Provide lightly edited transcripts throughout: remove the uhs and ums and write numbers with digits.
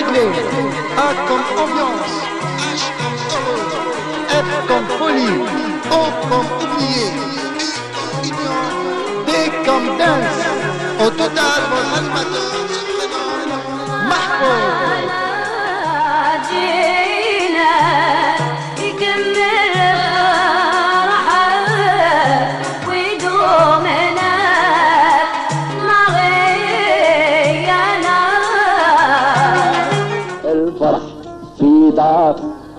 clé. A comme ambiance. H comme heureux. F comme folie. O comme oublié. U comme union. D comme dance. Au total, votre animateur se prénomme Mahfouz. الفرح في دار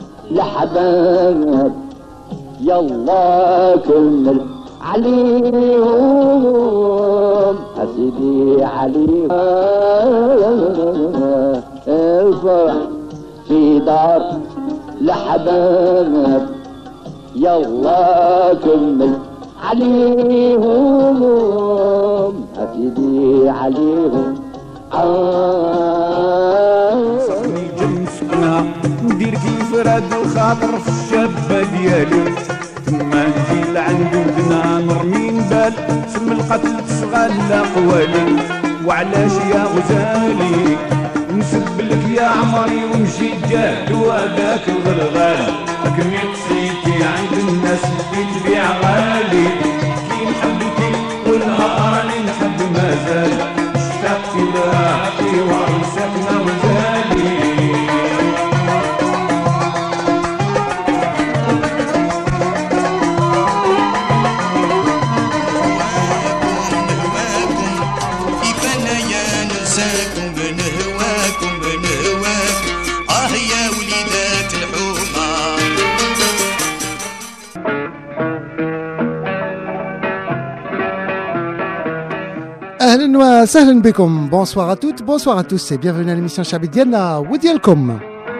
لحباب يلا كمل عليهم أسيدي عليهم الفرح في دار لحباب يلا كمل عليهم أسيدي عليهم صرني جنسنا ندير كيف راد الخاطر في الشابة ديالي ثما نجي لعند ودنا نرمي نبال سم القتل تشغل قوالي وعلاش يا غزالي نسب لك يا عمري ونمشي جاد وهذاك الغلغال لكن قصيتي عند الناس اللي تبيع غالي كي نحبتي قولها راني نحب مازال اشتقت لها في ورثتنا وزالي أهلا وسهلا بكم. Bonsoir à toutes, bonsoir à tous et bienvenue à l'émission Chabi Diana Wodielkom.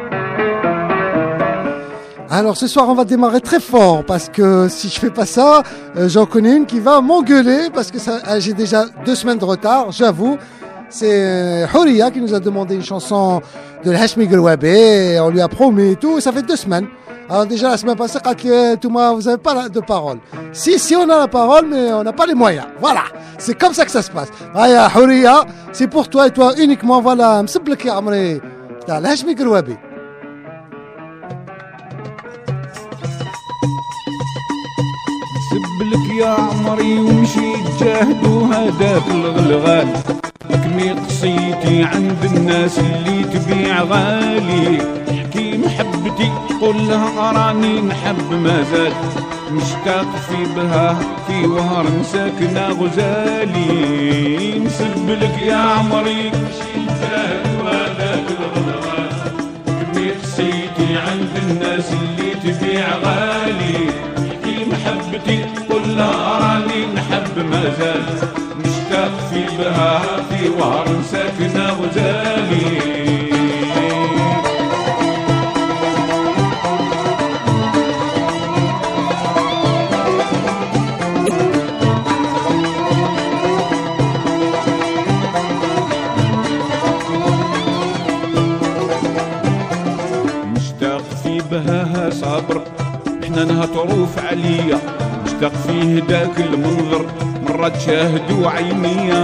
Alors ce soir on va démarrer très fort parce que si je fais pas ça, j'en connais une qui va m'engueuler parce que j'ai déjà 2 semaines de retard, j'avoue. C'est Houria qui nous a demandé une chanson de l'Hashmi Gelwabi, on lui a promis et tout, et ça fait 2 semaines. Alors déjà la semaine passée, vous n'avez pas de parole. Si on a la parole, mais on n'a pas les moyens. Voilà, c'est comme ça que ça se passe. Aya Houria, c'est pour toi et toi uniquement. Voilà, m'sblek ya amri, t'as l'Hashmi Gelwabi. سبلك يا عمري ومشي تجاهد وهداك الغلغال كمي قصيتي عند الناس اللي تبيع غالي حكي محبتي قول لها راني نحب مازال مشتاق في بها في وهر ساكنة غزالي نسبلك يا عمري ومشي تجاهد وهداك الغلغال كمي قصيتي عند الناس اللي تبيع غالي محبتي قل لها راني نحب مازال مشتاق في بها في وهر ساكنة غزالي مشتاق في بها صبر احنا طروف عليا مشتاق فيه داك المنظر مرات شاهدوا عينيا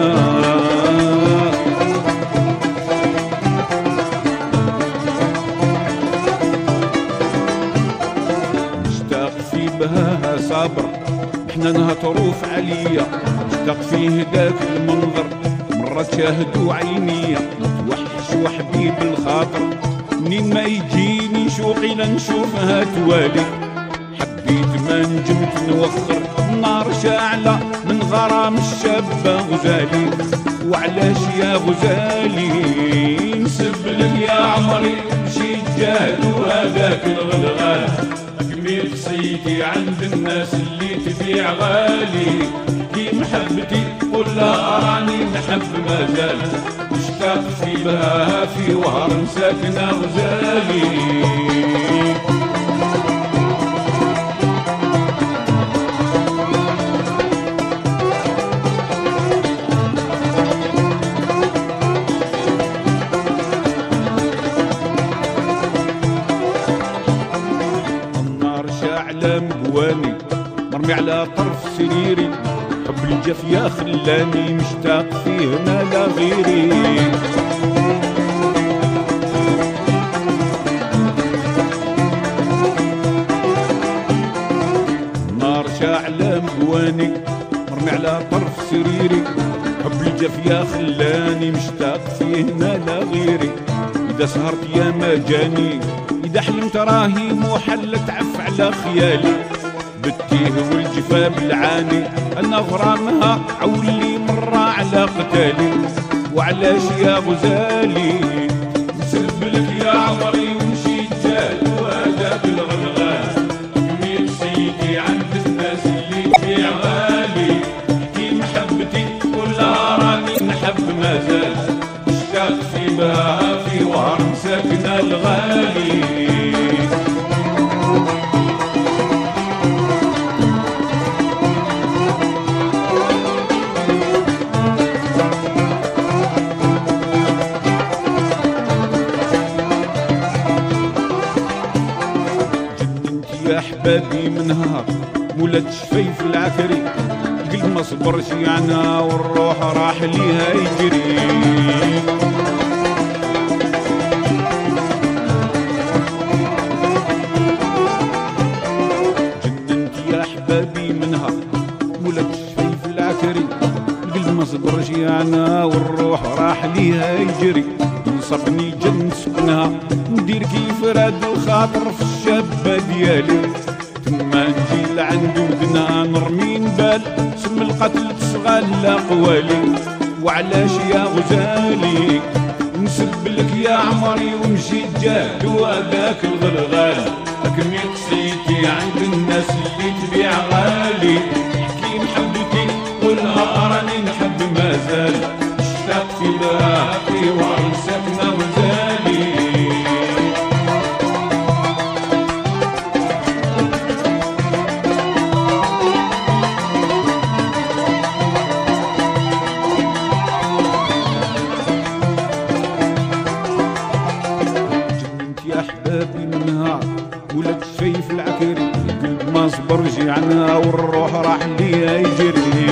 مشتاق في بها صبر احنا طروف عليا مشتاق فيه داك المنظر مرات شاهدوا عينيا وحش وحبيب الخاطر منين ما يجيني شوقي لنشوفها توالي حبيت ما نجمت نوخر النار شاعلة من غرام الشابة غزالي وعلاش يا غزالي نسبلك يا عمري مشيت جاهد وهذاك الغلغال كمي قصيتي عند الناس اللي تبيع غالي كي محبتي قول لها راني نحب مازال مشتاق في بها في وهر ساكنة غزالي مقواني مرمي على طرف سريري حب الجف يا خلاني مشتاق فيه ما لا غيري سريري حب الجافية خلاني مشتاق فيه ما لا غيري إذا سهرت يا ما جاني إذا حلمت راهي محلة عف على خيالي بالتيه والجفا بالعاني أنا غرامها عولي مرة على قتالي وعلاش يا غزالي نسلب لك يا عمري ومشيت جاد وهذاك الغلغال ميت سيدي عند الناس اللي تبيع غالي كي محبتي ولا راني نحب مازال اشتاق في بها في وهر مساكنة الغالي يا احبابي من نهار مولات شفايف العكري القلب ما صبرش يعنى والروح راح ليها يجري جننت يا احبابي من نهار مولات شفايف العكري القلب ما صبرش يعنى والروح راح ليها يجري نصبني جن سكنها ندير كيف راد الخاطر في الشابة ديالي تما نجي لعند ودنا نرمي نبال سم القتل تصغى قوالي وعلاش يا غزالي نسب لك يا عمري ومشيت جاد وهذاك الغلغال اكمي قصيتي عند الناس اللي تبيع غالي حكي محبتي والها راني نحب مازال اشتاق في بها في وعر ساكنة وزالي ولك شايف العكري القلب ما صبرش عنها والروح راح ليها يجري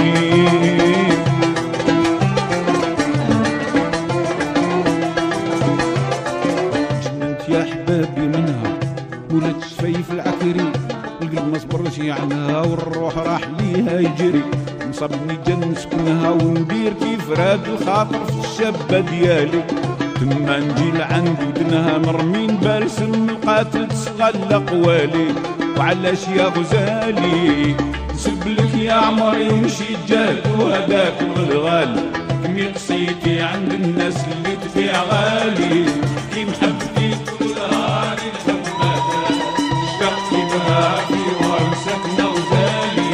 جننت يا احبابي منها ولك شايف العكري القلب ما صبرش عنها والروح راح ليها يجري نصبني جن سكنها وندير كيف راد الخاطر في الشابة ديالي تما نجي لعند ودنها نرمي نبال سم القاتل تسغى قوالي وعلاش يا غزالي نسب لك يا عمري ومشيت جاد وهذاك الغلغال كمي قصيتي عند الناس اللي تبيع غالي كي محبتي كلها راني نحب مازال اشتقت بها في وهر ساكنة وزالي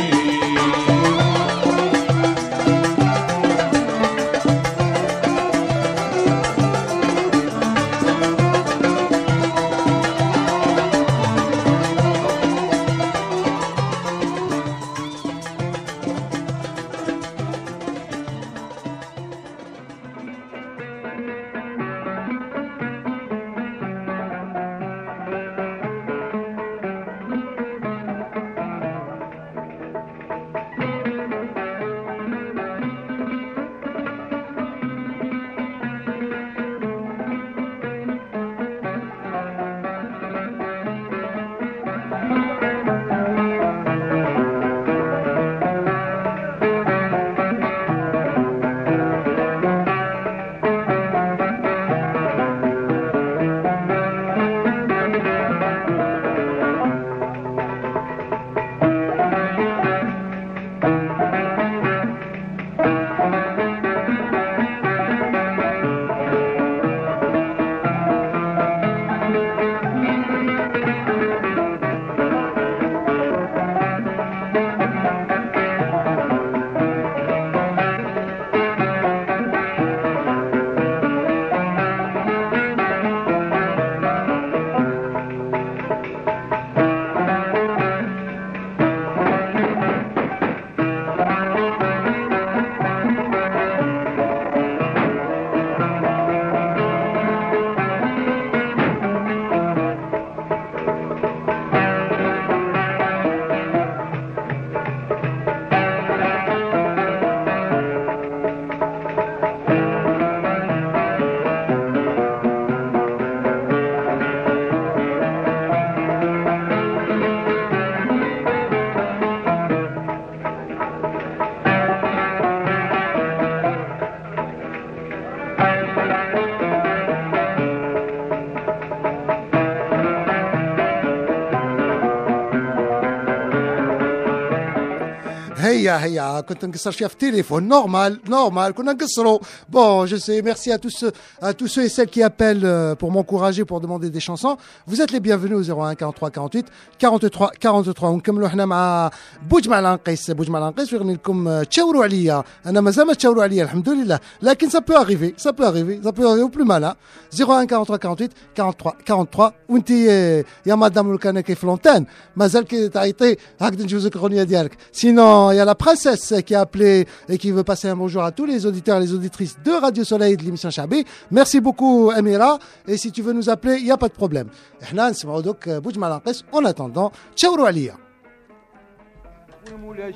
هي كنت نقصر فيها في التليفون normal كنا نقصروا. Bon, je sais, merci à tous ceux et celles qui appellent pour m'encourager, pour demander des chansons. Vous êtes les bienvenus au 01 43 48 43. ونكملوا احنا مع بوجمع العنقيس ويغني لكم تشاوروا عليا. انا مازال ما تشاوروا عليا الحمد لله، لكن ça peut arriver au plus mal. 01 43 48 43 وانت يا مدام لو كان كيف لونتان مازال كي تعيطي هكذا نجوزك الاغنيه ديالك. Sinon, il y a la princesse qui a appelé et qui veut passer un bonjour à tous les auditeurs et les auditrices de Radio Soleil et de l'émission Chabi. Merci beaucoup Amira, et si tu veux nous appeler, il n'y a pas de problème. احنا نسمعوا دوك بوجمع العنقيس. En attendant, تشاوروا عليا. والمولا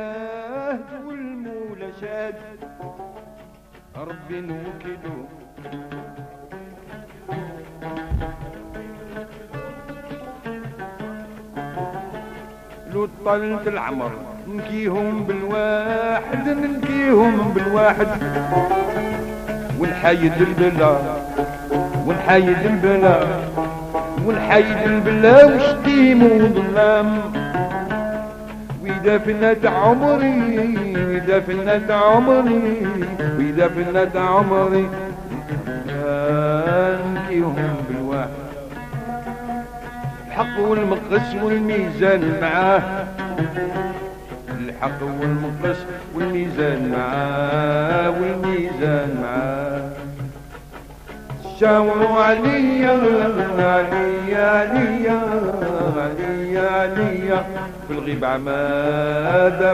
شاد ربي نوكلو لو طلت العمر نكيهم بالواحد ونحيد البلا وشتيم وظلام وإذا فنات عمري نكيهم بالواحد الحق والمقص والميزان معاه شاوروا عليا في الغيب عمادة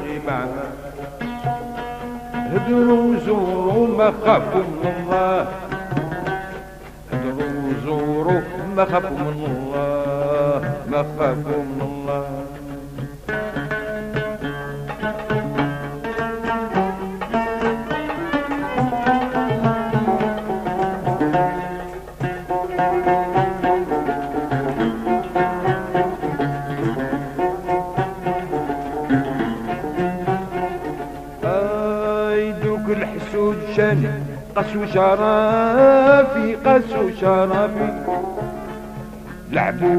هدروا زوروا ما خافوا من الله ما خافوا من الله قسو شرافي لعبوا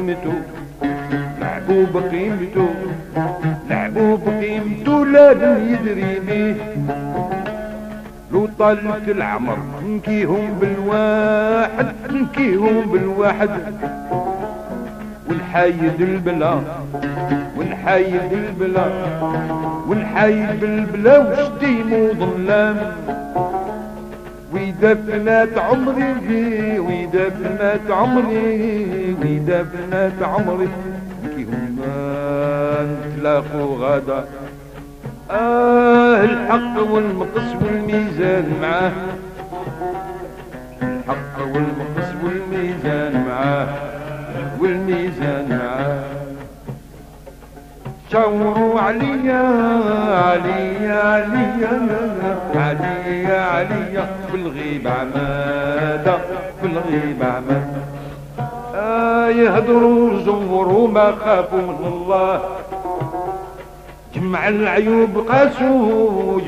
بقيمته لازم يدري بيه لو طالت العمر نكيهم بالواحد ونحايد البلا وشتيم وظلام وإذا فنات عمري كيهم نتلاقوا غدا الحق والمقص والميزان معاه شاوروا عليا بالغيب عمادة يهدروا زوروا ما خافوا من الله جمع العيوب قاسوا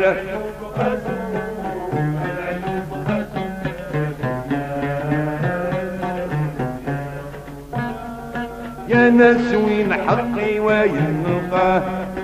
يا ناس وين حقي وين نلقاه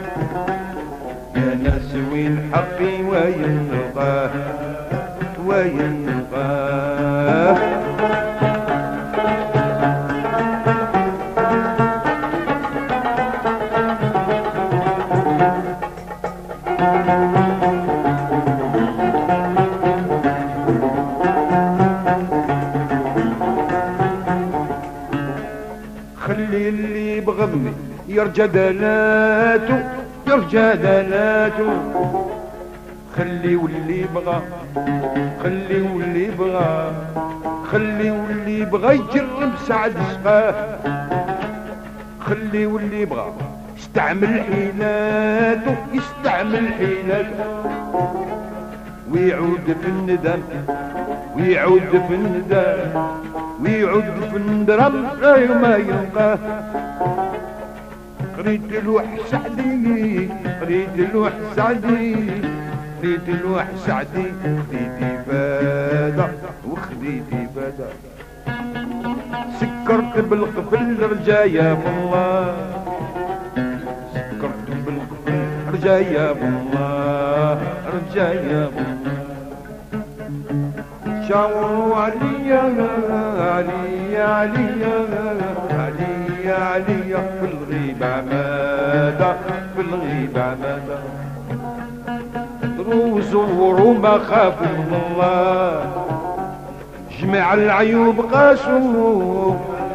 خلي اللي بغضني يرجى دلاته خلي واللي بغى يجرب سعد سقاه خلي واللي بغى يستعمل حيلاته ويعود في الندم ويعود في الندرم ما يلقاه قريت لوح سعدي خديتي فادة سكرت بالقفل رجايا من الله رجايا بالله رجايا بالله شاوروا عليا عليا عليا عليا عليا في الغيب عمادة في الغيب عمادة زوروا ما خافوا من الله جميع العيوب قاسوا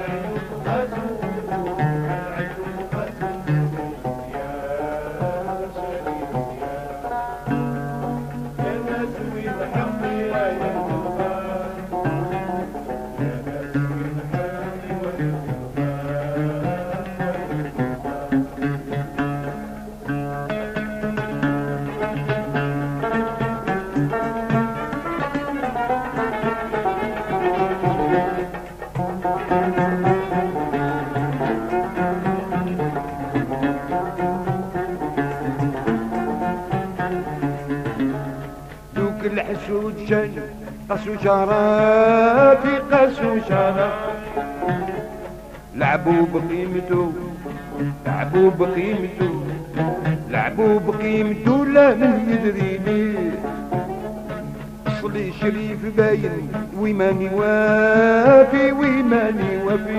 الحسود شن قاسوا شرابي قاسوا شراب لعبوا بقيمته لعبوا بقيمته لعبوا بقيمته لا من يدري ليه صلي شريف باين ويماني وافي ويماني وافي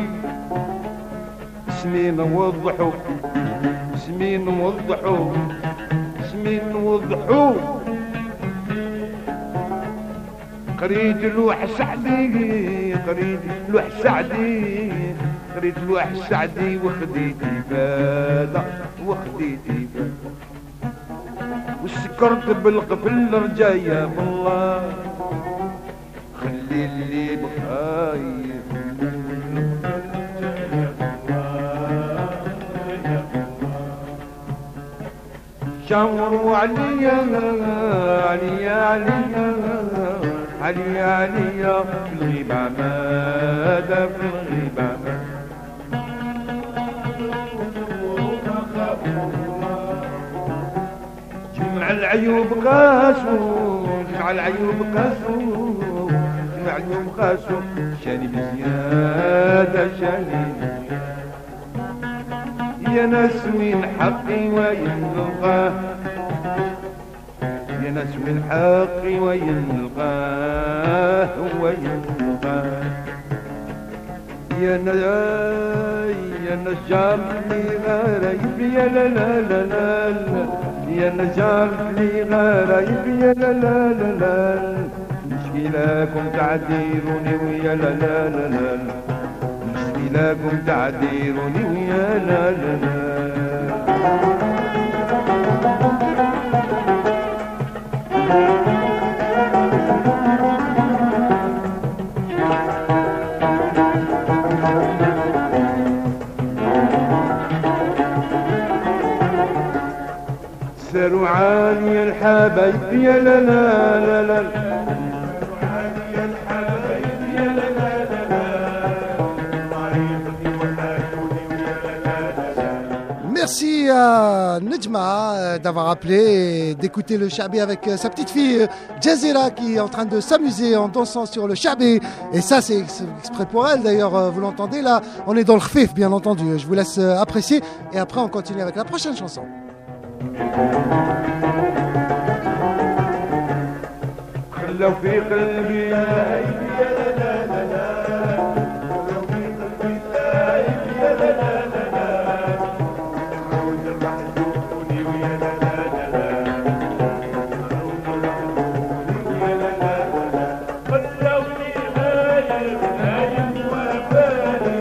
سمين وضحوا سمين وضحوا سمين وضحوا قريت لوح سعدي قريت لوح سعدي قريت لوح سعدي وخديتي فادا وخديتي فادا وسكرت بالقفل رجايا بالله خلي اللي بخايف شاوروا عليا عليا عليا عليا عليا في الغيب عمادة في الغيب عمادة جمع العيوب قاسوا جمع العيوب قاسوا جمع العيوب قاسوا شاني بزيادة شاني يا ناس وين حقي وين نلقاه يا ناس من حقي وين نلقاه وين نلقاه يا نجار لي غرايب يا لا لا لا لا يا نجار لي غرايب يا لا لا لا لا مشكلكم تعديروني ويا لا لا لا لا مشكلكم تعديروني ويا لا لا لا ساروا عالي الحبايب يا لا لا لا لا عالي الحبايب يا لا لا لا لا طريقتي وحاجوني ويا لا لا لا. Merci à Nejma d'avoir appelé, d'écouter le Chabi avec sa petite fille Jazira qui est en train de s'amuser en dansant sur le Chabi. Et ça, c'est exprès pour elle d'ailleurs, vous l'entendez là. On est dans le khfif, bien entendu. Je vous laisse apprécier et après on continue avec la prochaine chanson. خلوا في قلبي لا لا لا لا خلوا في قلبي لا لا لا لا عود المحزوني ويا لا لا لا عود المحزوني ويا لا لا لا خلوني غايب غايب وفاني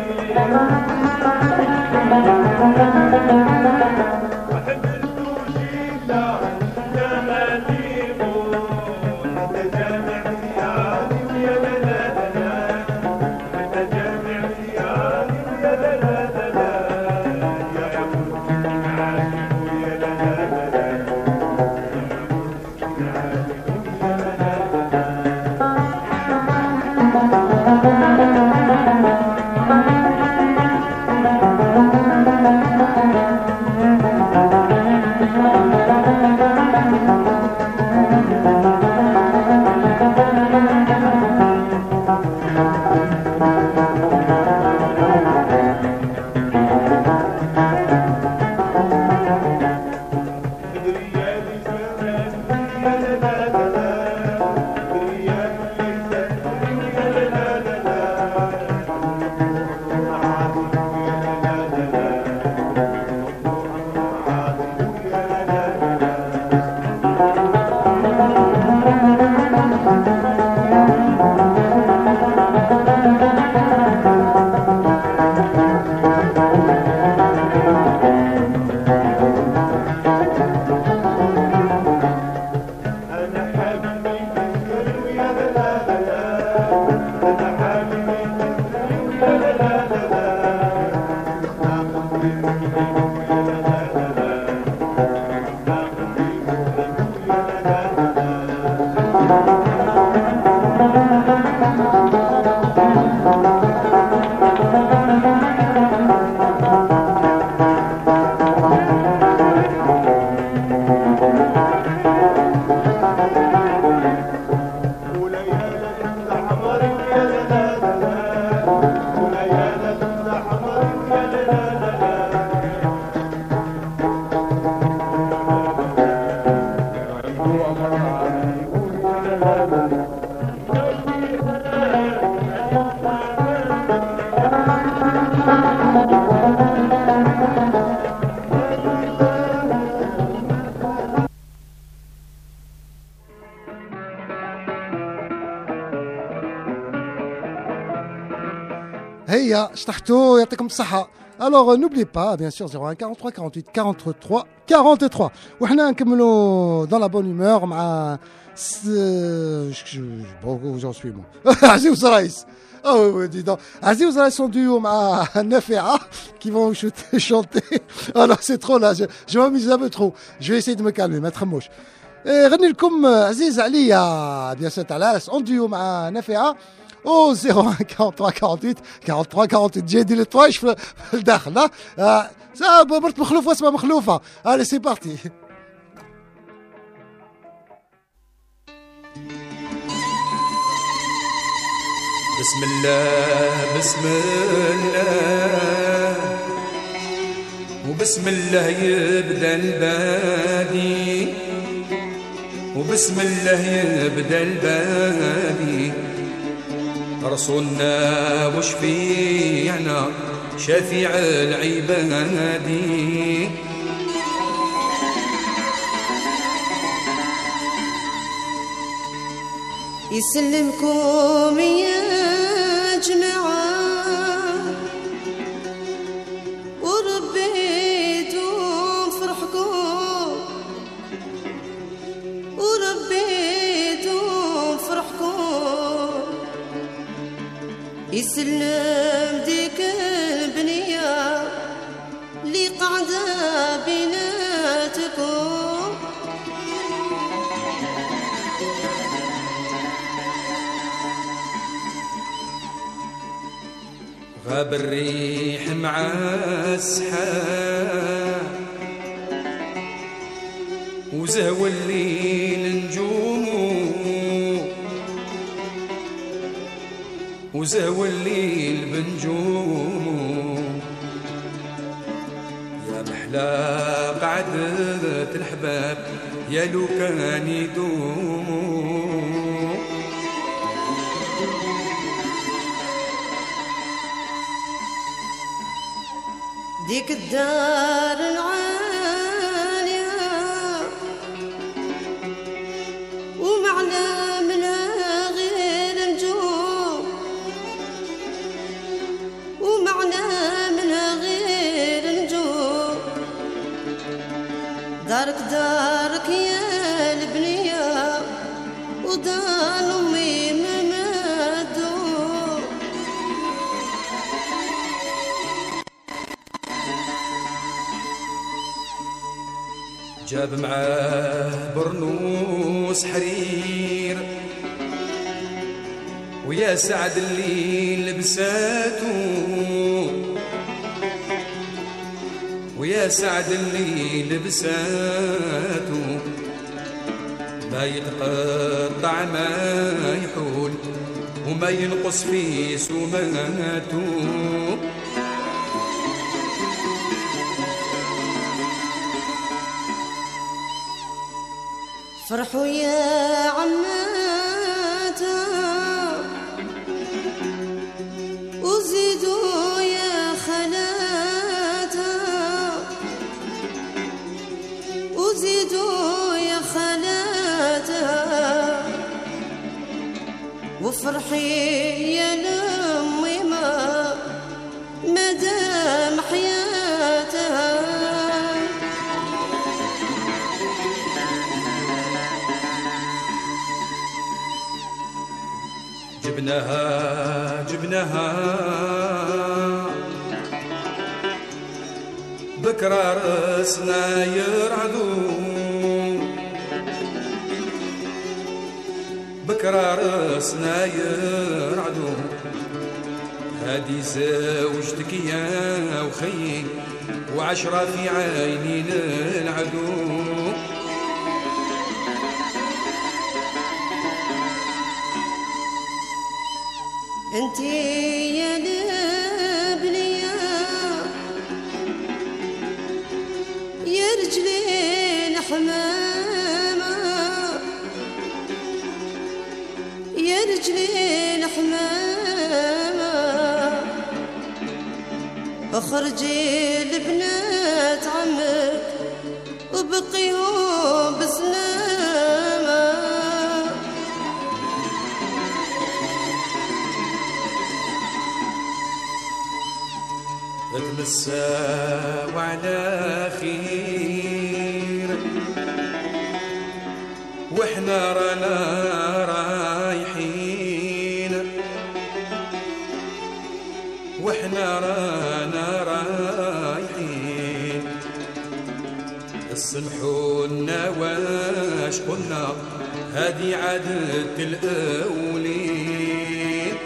هيا شطحتوا يعطيكم الصحة. Alors n'oubliez pas bien sûr 01 43 48 43 43 وحنا نكملوا dans la bonne humeur مع où j'en suis moi عزيز رايس. Oh oui, dis donc. Aziz Raïs sont duo مع Nafea qui vont chanter. Oh non, c'est trop là, je m'amuse un peu trop. Je vais essayer de me calmer, ما تخموش. غني لكم عزيز عليا bien sûr Talas en duo مع Nafea au 01 43 48 43 48 جاي دير الطوايش في الداخل. ها مرت مخلوف واسمها مخلوفة. Allez c'est parti. بسم الله بسم الله وبسم الله يبدا البادي وبسم الله يبدا البادي رسولنا وشفيعنا شفيع العباد يسلمكم يا جماعة وربيتم فرحكم وربيتم فرحكم يسلم ديك البنية اللي قاعدة بيناتكم غاب الريح مع السحاب وزهو الليل نجومه وزهو الليل بنجومه يا محلى قعدة الحباب يا لو كان يدوم ديك الدار العالية ومعنا منها غير نجوم ومعنا منها غير نجوم دارك دارك يا البنية ودار أمي ممدوم جاب معاه برنوس حرير ويا سعد اللي لبساتو ويا سعد اللي لبساتو ما يتقطع ما يحول وما ينقص في سماتو فرحوا يا عماتا وزيدوا يا خلاتا وزيدوا يا خلاتا وفرحي يا لأمي ما مدام حياتها جبناها بكرة راسنا يرعدو بكرة راسنا يرعدو هادي زوجتك يا وخيي وعشرة في عيني للعدو انتي يا لبليا يا رجلين حمامة يا رجلين حمامة اخرجي لبنات عمك وبقيهم بسلامة تمسا وعلى خير واحنا رانا رايحين واحنا رانا رايحين السمحونا واش قلنا هذه عادة الأولين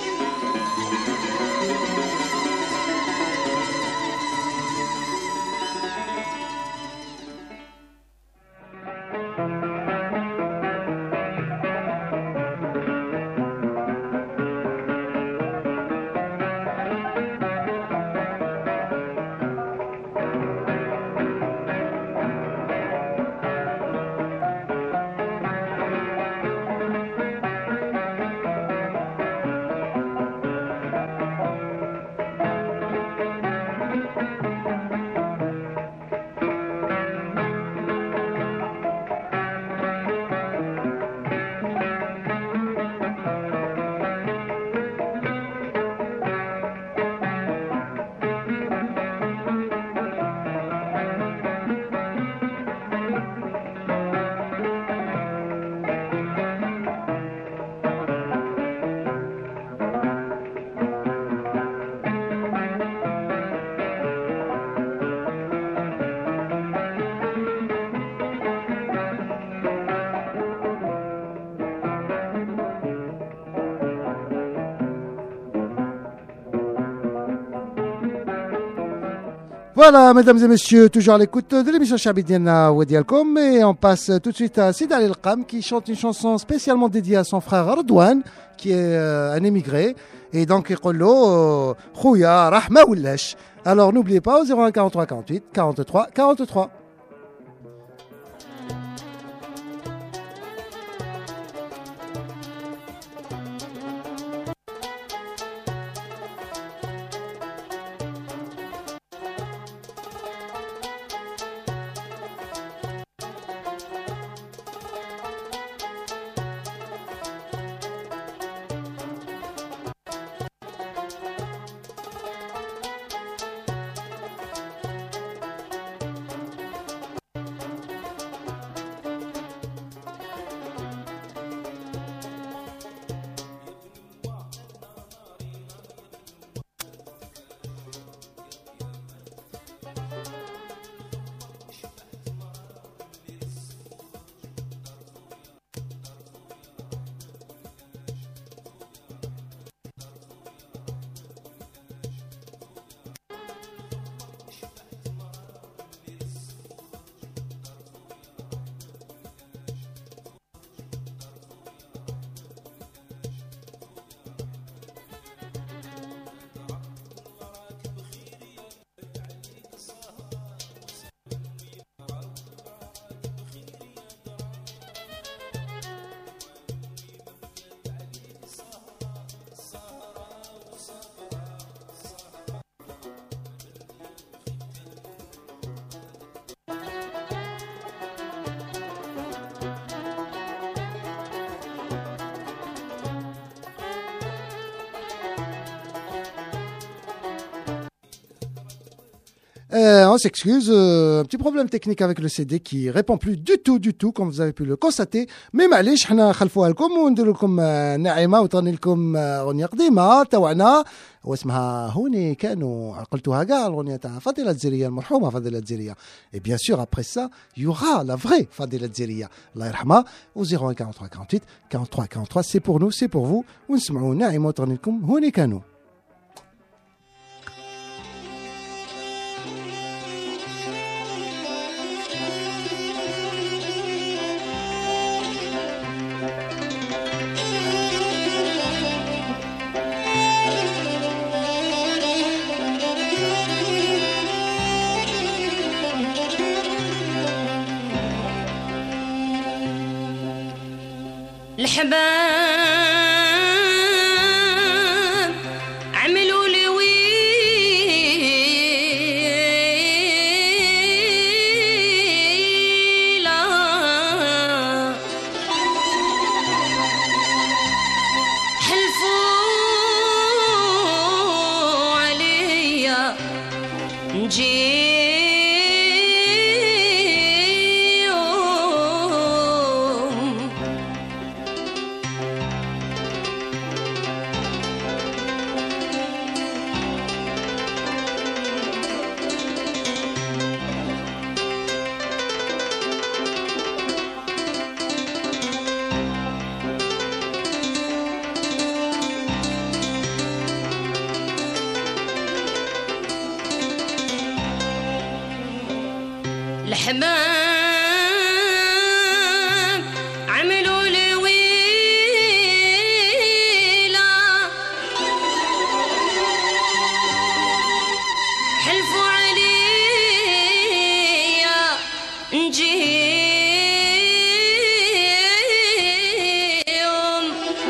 Voilà, mesdames et messieurs, toujours à l'écoute de l'émission Chabidiana Wedialkom. Et on passe tout de suite à Sid El Qam qui chante une chanson spécialement dédiée à son frère Ardouane, qui est un émigré. Et donc, il dit Khouya, Rahma Oullash. Alors, n'oubliez pas au 01 43 48 43 43. On s'excuse, un petit problème technique avec le CD qui répond plus du tout, comme vous avez pu le constater. Mais معليش حنا نخلفوها لكم وندير لكم ناعمة وتغني لكم أغنية قديمة تاعنا واسمها هوني كانوا قلتوها كاع الأغنية تاع فضيلة الجزيرية المرحومة فضيلة الجزيرية. Et bien sûr après ça, il y aura la vraie فضيلة الجزيرية الله يرحمها au 01 43 48 43 43. C'est pour nous, c'est pour vous. ونسمعوا ناعمة وتغني لكم هوني كانوا. الحباب عملوا لي ويلا حلفوا عليا نجي الحباب عملوا لي ويلا حلفوا عليا نجيهم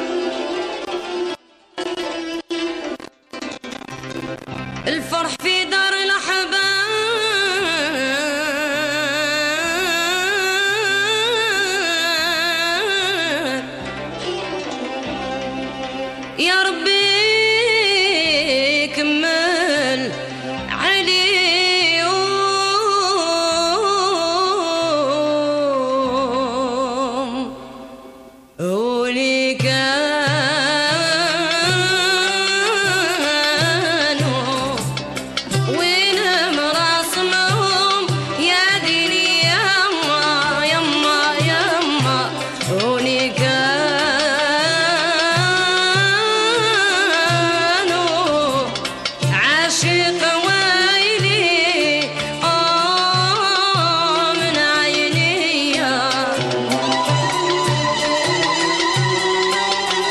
الفرح في دار الأحباب يا ربي كمل عليهم ولي كانوا وين مراسمهم يا ديني يما يما يما ولي عاشق ويلي من عيني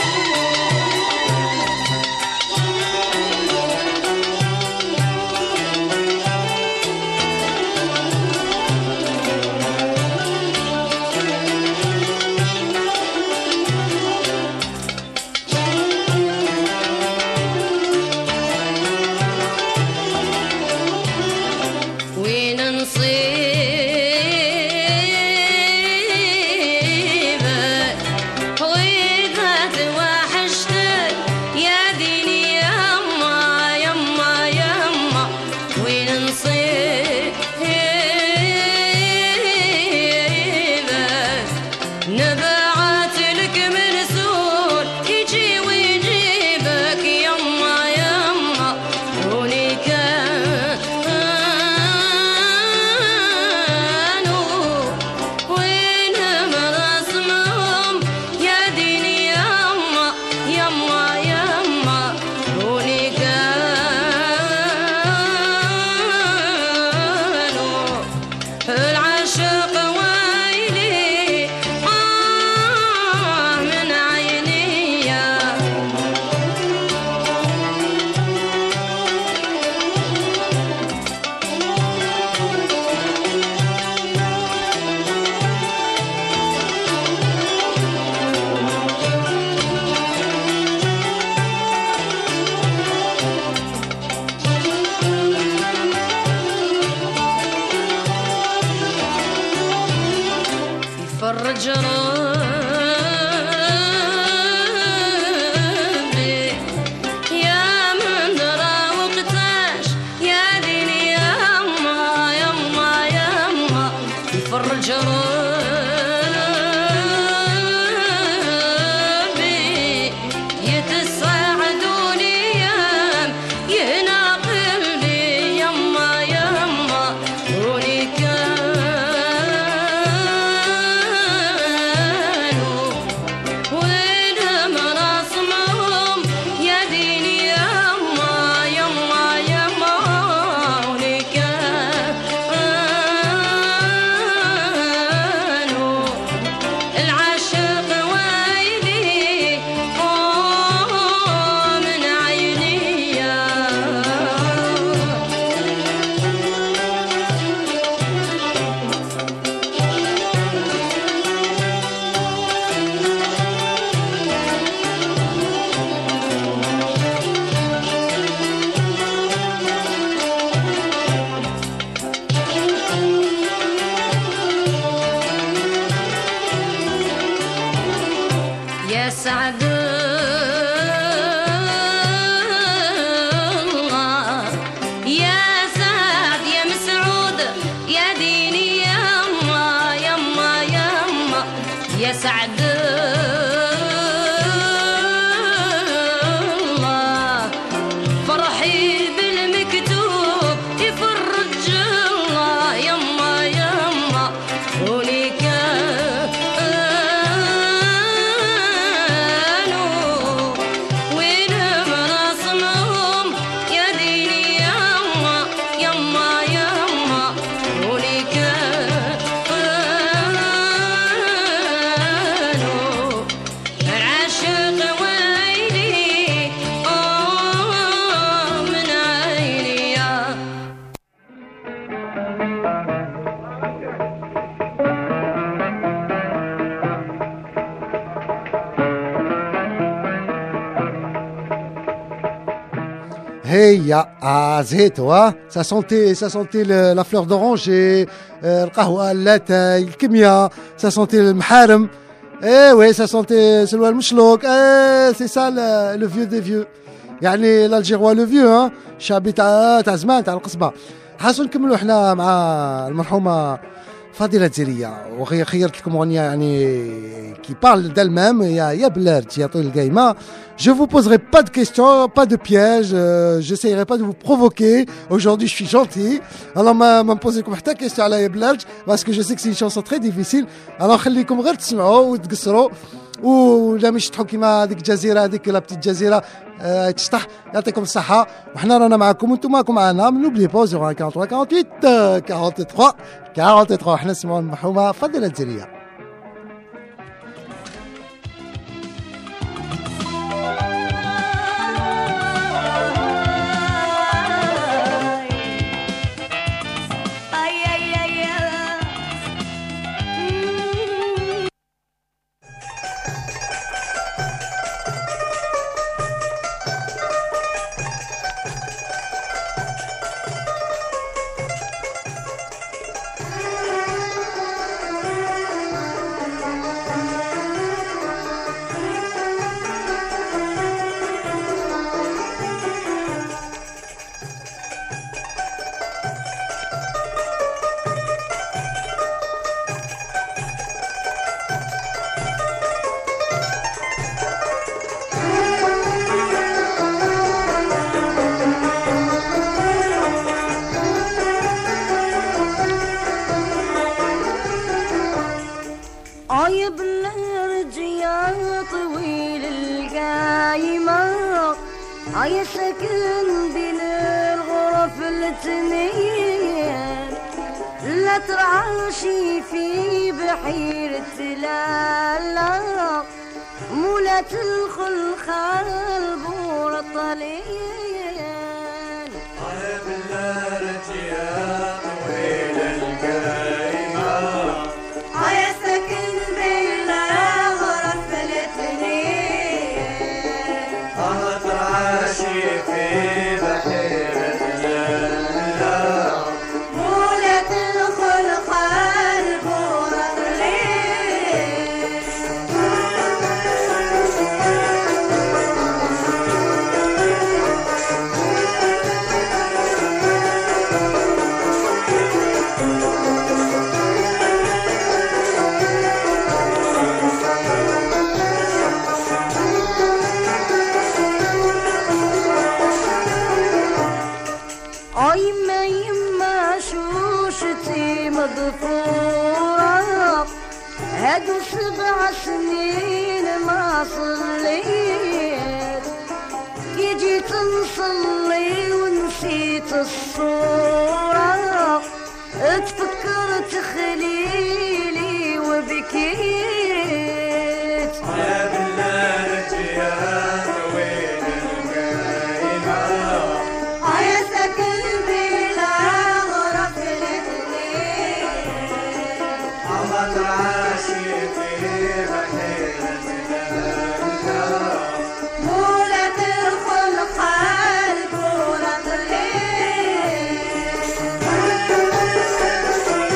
يا سعد الله يا سعد يا مسعود يا ديني يما يما يما يا سعد الله فرحي بالمكتوب يفرج الله يما يما وليك Hey, زهيتوا ها ça sentait la fleur d'orange et القهوة اللاتاي الكيمياء ça sentait المحارم oui ça sentait سلوى المشلوك c'est ça le vieux des vieux يعني l'Algérois le vieux ها الشعبي تاع زمان تاع القصبة. حاسو نكملوا احنا مع المرحومة فضيلة زيرية وهي خيرت لكم أغنية يعني qui parle d'elle-même يا بلارت يا طويل القايمة. Je vous poserai pas de questions, pas de pièges, j'essayerai pas de vous provoquer. Aujourd'hui, je suis gentil. Alors, ما poser لكم حتى question على يا بلارت parce que je sais que c'est une chanson très difficile. Alors, خليكم غير تسمعوا وتقصروا ولا مش تحكوا كيما هذيك الجزيرة هذيك لا بتيت جزيرة تشطح. يعطيكم الصحة وحنا رانا معكم وانتم معكم معنا. نوبلي با 01 43 48 43 حنا نسمعوا المرحومة فضيلة زيرية. عيب الرجيا طويل القايمة عيا ساكن بين الغرف الاثنين لا ترعاشي في بحيرة لالا مولا تدخل خلب ورطلين عيب الرجيا طويل القايمة عيا ساكن بين الغرف الاثنين ترعاشي في بحيرة لالا مولا تدخل خلب ورطلين يما شوشتي مضفورة هادو 7 سنين ما صليت كي جيت نصلي ونسيت الصورة تفكرت خليلي وبكيت يا بلاد يا طويل القايمة عيا ساكن بلا غرف الاثنين ترعاشي في بحيرة لالا مولا تدخل قلب ورطلين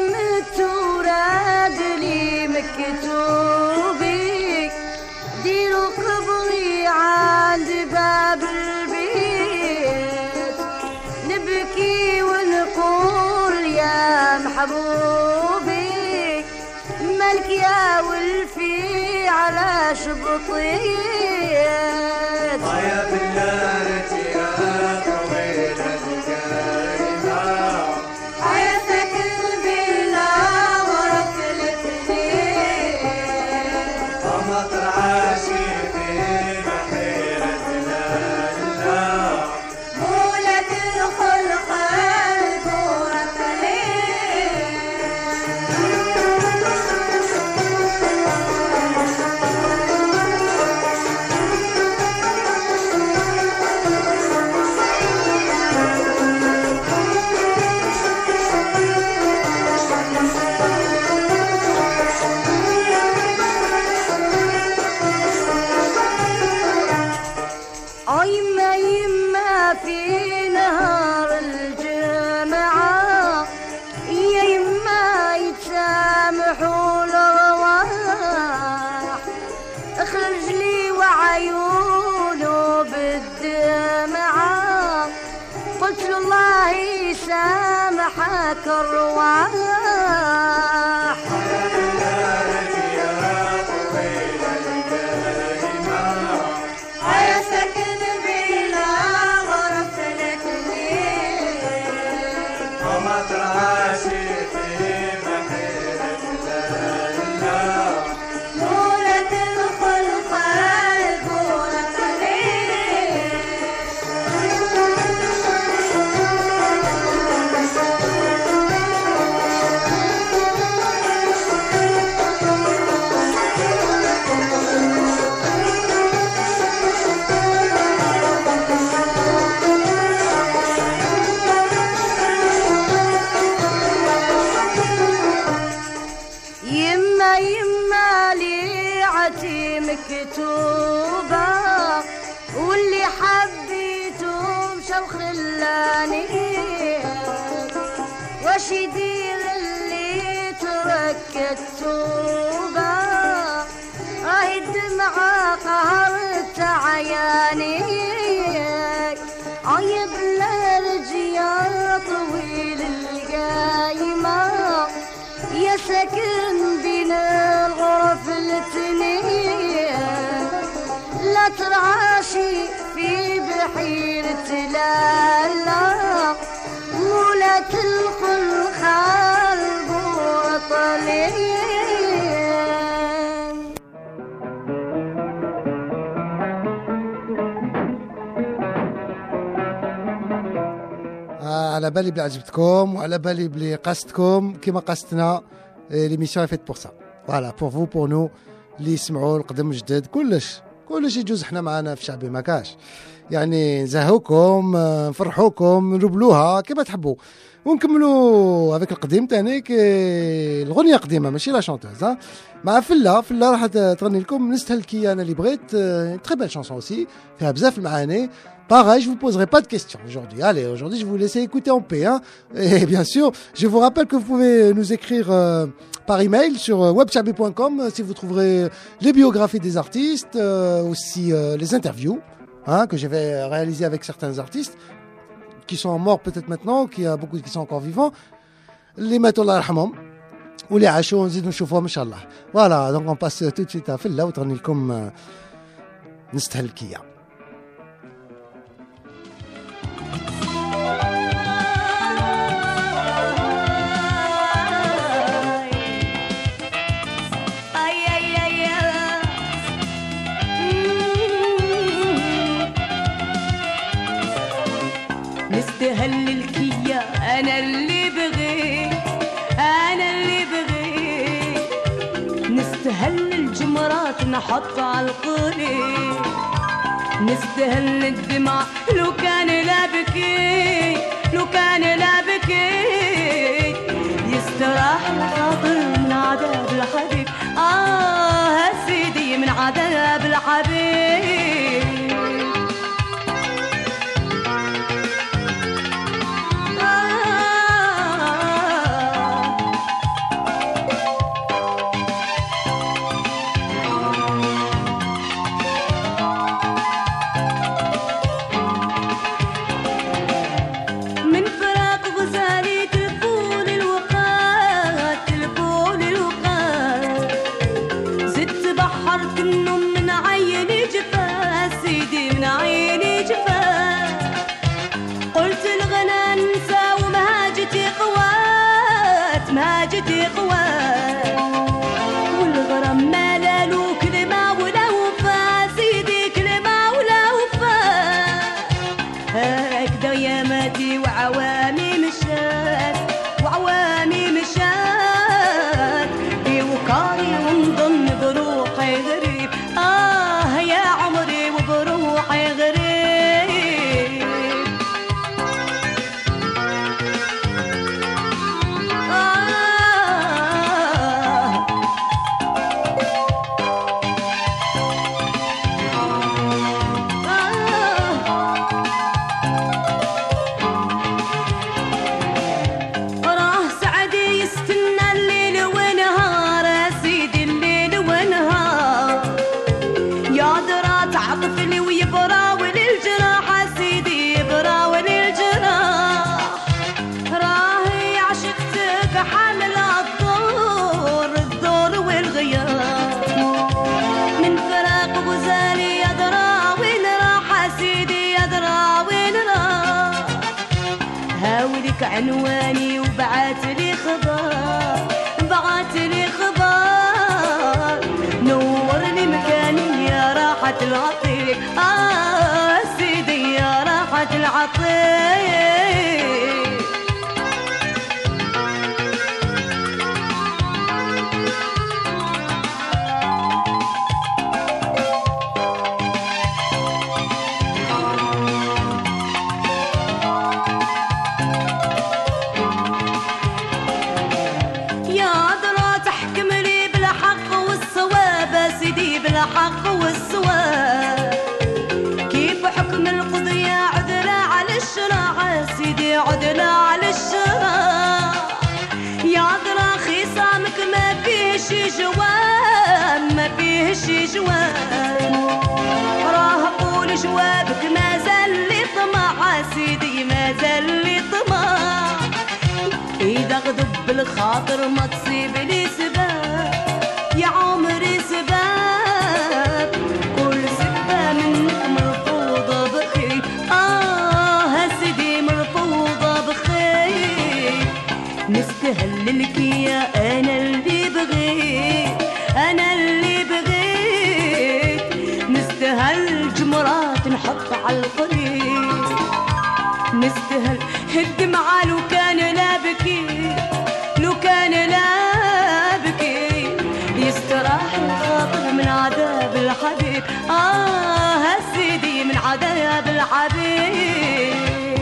التوراد لي مكتوبي ديروا قبري عند باب البيت نبكي ونقول يا محبوبي مالك يا ولفي على شبطيت يا بلالتي يا طويل الكلمة يا ساكن بلا ورق الاثنين ومطر عاشقي بحيرة لالا مولة الخلق البورق يما يما في نهار الجمعة يا يما يتسامحوا الأرواح اخرج لي وعيونه بالدمعة قلت له الله يسامحك الرواح يا ساكن بلا غرف الاثنين ومطر عاشقي بحيرة لالا مولة الخلق البورق يما يما ليعتي مكتوبة واللي حبيته مشى وخلاني واش يدير اللي ترك التوبة راهي الدمعة قهرت عياني عيب لرجيا طويل القايمة يا ساكن بين الغرف الاثنين لا ترعاشي في بحيرة لالا مولة الخلق البورطلين على بالي بلي عجبتكم وعلى بالي بلي قصدكم كما قصدنا. ليميسيون فيت بور سا فوالا بور فو بور نو اللي يسمعوا القدم الجدد كلش يجوز حنا معنا في شعبي ما كاش يعني نزهوكم نفرحوكم نربلوها كما تحبوا ونكملوا هذاك القديم تاني الغنيه قديمه ماشي لا شونتوز مع فلا راح تغني لكم نستهل كي انا اللي بغيت تري بيل شانسون aussi فيها بزاف المعاني. Pareil, je vous poserai pas de questions aujourd'hui. Allez, aujourd'hui, je vous laisse écouter en paix. Et bien sûr, je vous rappelle que vous pouvez nous écrire par email sur webchabi.com si vous trouverez les biographies des artistes, aussi les interviews que je vais réaliser avec certains artistes qui sont morts peut-être maintenant, qu'il y a beaucoup qui sont encore vivants. Les mettent Allah yarhamhom ou les عاشوا نزيدوا نشوفوهم إن شاء الله. Voilà, donc on passe tout de suite à Fella وتغني لكم نستهل كيا. نستهل الكيا انا اللي بغيت نستهل الجمرات نحط على القليل نستهل الدمع لو كان لا بكيت يستراح الخاطر من عذاب الحبيب سيدي من عذاب الحبيب عنواني وبعاتلي خبر، بعاتلي خبر نورني مكاني يا راحة العطير. سيدي يا راحة العطير. الحق والسواد كيف حكم القضية عدل على الشرع سيدي عدل على الشرع. يا درا خصامك ما فيهش جواب ما فيهش جواب راه قول جوابك ما زال لي طمع سيدي ما زال لي طمع. إذا غضب بالخاطر ما تصيب لي سباب يا عمري سباب كل سبة منك مرفوضة بخير. سيدي مرفوضة بخير. نستهل لك يا أنا اللي بغيت أنا اللي بغيت. نستهل جمرات نحط على القريب نستهل الدمعة لو كان لا بكي لو كان لا بكي يستراح الخاطر من عذاب الحبيب. سيدي من عذاب الحبيب.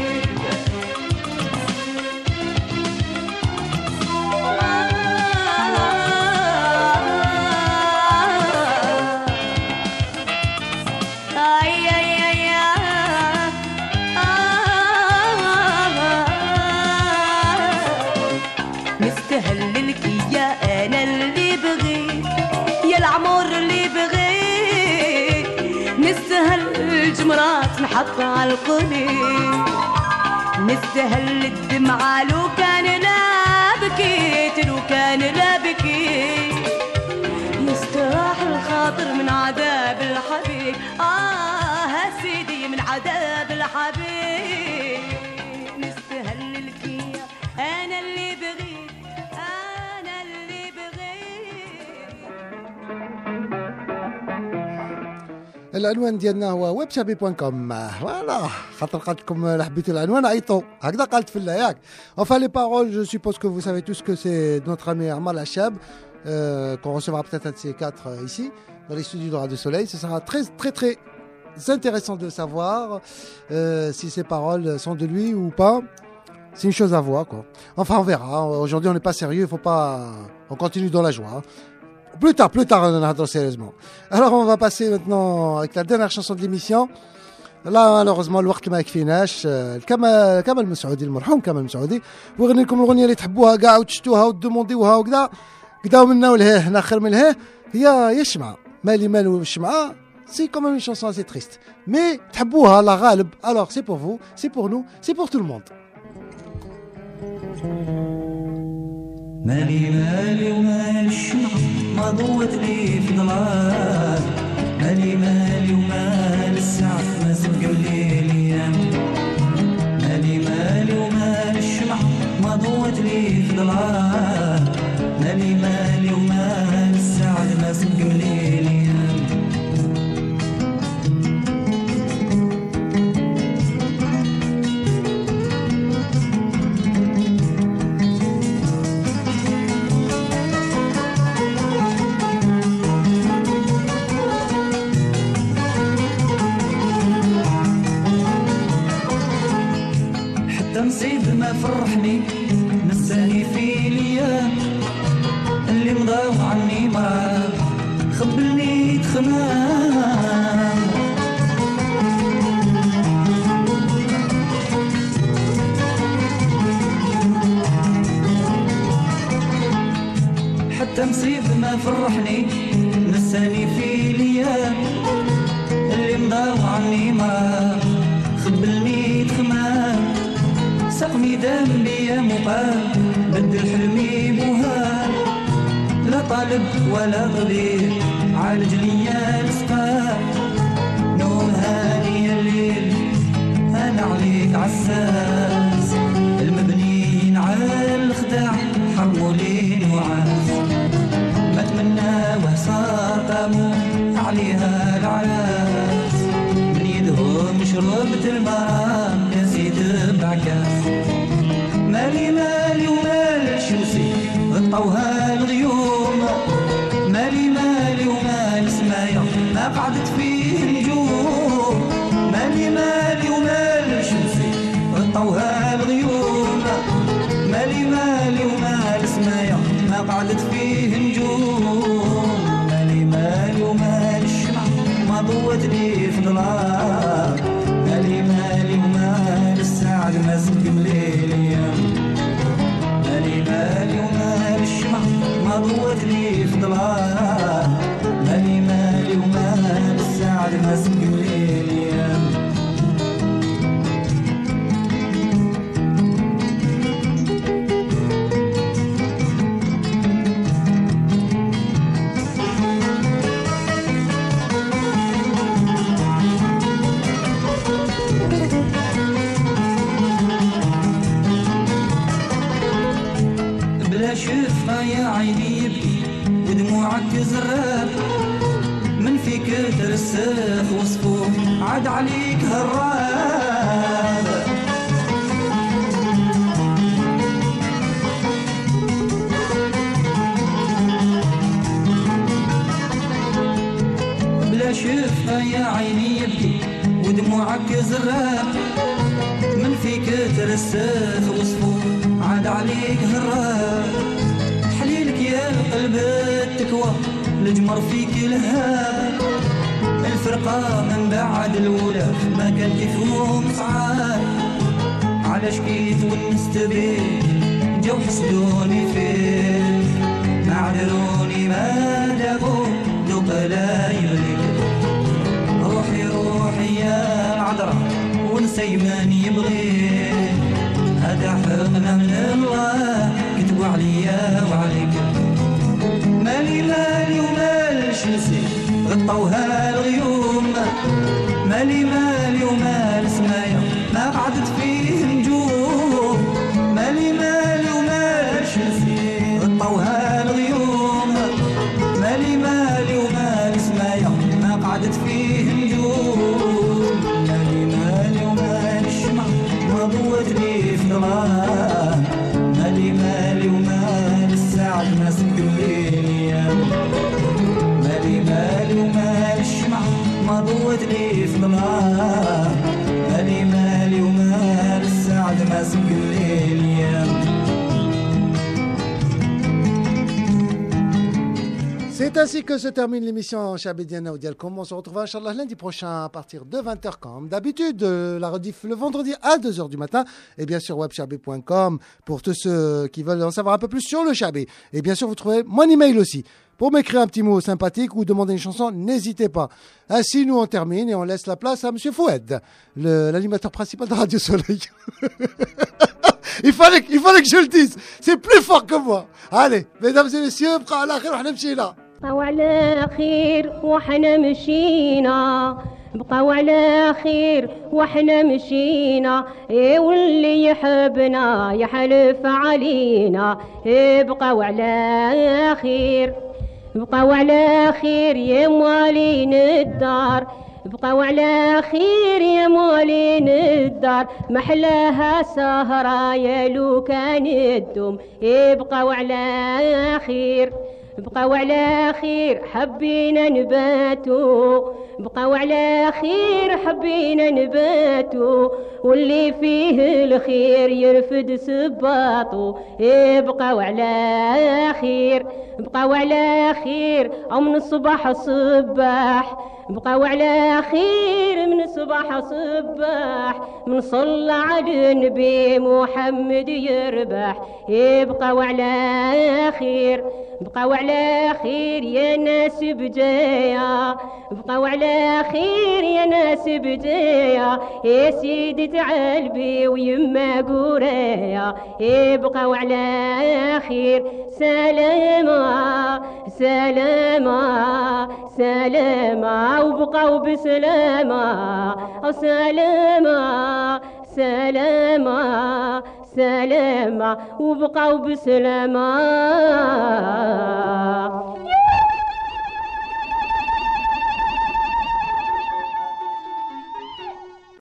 نستهللك يا أنا اللي بغيت يا العمر اللي بغيت. نستهل الجمرات نحط على القليل نستهل الدمعة لو كان لا بكيت لو كان لا بكيت. يستراح الخاطر من عذاب الحبيب. سيدي من عذاب الحبيب. نستهللك يا أنا اللي بغيت أنا اللي بغيت. العنوان ديالنا هو webchabi.com. فوالا خاطر قالت لكم لا حبيتوا العنوان عيطوا هكذا قالت في الله ياك. Enfin les paroles, je suppose que vous savez tous que c'est notre ami Armal Achab qu'on recevra peut-être un de ces quatre ici dans les studios de Radio Soleil. Ce sera très très très intéressant de savoir si ces paroles sont de lui ou pas. C'est une chose à voir quoi. Enfin on verra. Aujourd'hui on n'est pas sérieux, il faut pas. On continue dans la joie. Plus tard, on a sérieusement. Alors, on va passer maintenant avec la dernière chanson de l'émission. Là, malheureusement, الوقت ما يكفيناش. كمال مسعودي المرحوم كمال مسعودي ويغني لكم الأغنية اللي تحبوها كاع وتشتوها وتدومونديوها وكذا كذا منا ولهيه ناخر من لهيه هي الشمعة. مالي مالو الشمعة. C'est quand même une chanson assez triste. Mais تحبوها لا غالب. Alors, c'est pour vous, c'est pour nous, c'est pour tout le monde. مالي ومال الشمعة ما ضوت لي في ضلال. مالي ومال الساعة ما سبق الليل ايام. مالي ومال الشمعة ما ضوت لي في ضلال. مالي ومال الساعة ما سبق الليل ايام. نصيب ما فرحني نساني في ليام اللي مضاو عني ما خبلني تخمام. حتى نصيب ما فرحني نساني في ليام اللي مضاو عني ما خبلني تخمام. سقني دام ليا مقام بدل حلمي بوها لا طالب ولا غبير عالج ليا السقام. نوم هاني الليل انا عليك عساس المبني جيت المرام نسيت بعكاس مالي مالي ومال شمسي غطوها الغيوم مالي مالي ومال سمايا ما قعدت فيه نجوم مالي مالي ومال شمسي غطوها الغيوم مالي مالي ومال سمايا ما قعدت فيه نجوم مالي مالي ومال الشمع ما ضوت لي في ظلام مالي مالي ومال السعد ما سقم ليلي مالي مالي ومال الشمع ما ضوت لي في ظلام مالي مالي ومال السعد ما سقم ليلي شفها يا عيني يبكي ودموعك زراب من فيك ترسخ وصفوه عاد عليك هراب بلا شفها يا عيني يبكي ودموعك زراب من فيك ترسخ وصفوه عاد عليك هراب حليلك يا قلب التكوى الجمر فيك الهاب الفرقة من بعد الأولى ما كان كيفهم صعاب علاش كي تونست بيه جاو حسدوني فيه ما عذروني ما دابو دوق لا يبليك روحي روحي يا العذرة ونسي من يبغيك هذا حقنا من الله كتبوا عليا وعليك مالي مالي ومال شمسي غطوها الغيوم مالي مالي ومال سمايا ما قعدت فيه نجوم مالي مالي ومال شمسي غطوها الغيوم مالي مالي ومال سمايا ما قعدت فيه نجوم مالي مالي ومال الشمع ما ضوت لي في ظلام مالي مالي ومال السعد ما سكن ليلي مالي مالي ومال الشمع ما ضوت لي في ظلام مالي مالي ومال السعد ما سكن ليلي C'est ainsi que se termine l'émission Chabediana Audialcom. On se retrouve Inch'Allah lundi prochain à partir de 20h comme d'habitude. La rediff le vendredi à 2h du matin. Et bien sûr webchabé.com pour tous ceux qui veulent en savoir un peu plus sur le Chabé. Et bien sûr vous trouvez mon email aussi. Pour m'écrire un petit mot sympathique ou demander une chanson, n'hésitez pas. Ainsi nous on termine et on laisse la place à Monsieur Foued, l'animateur principal de Radio Soleil. Il fallait que je le dise. C'est plus fort que moi. Allez, mesdames et messieurs, بقى على خير وحنا مشينا. بقاو على خير وحنا مشينا بقاو على خير وحنا مشينا واللي يحبنا يحلف علينا بقاو على خير بقاو على خير يا موالين الدار بقاو على خير يا موالين الدار محلاها سهرة يا لو كان الدم بقاو على خير بقاو على خير حبينا نباتو بقاو على خير حبينا نباتو واللي فيه الخير يرفد سباطو بقاو على خير بقاو على خير او من الصباح صباح بقاو على خير من الصباح صباح من صلى على النبي محمد يربح بقاو على خير بقاو على خير يا ناس بجايا بقاو على خير يا ناس بجايا يا سيدي تعالبي ويما قرايا بقاو على خير سلامة سلامة سلامة وبقاو بسلامة سلامة سلامة سلامة وبقاو بسلامة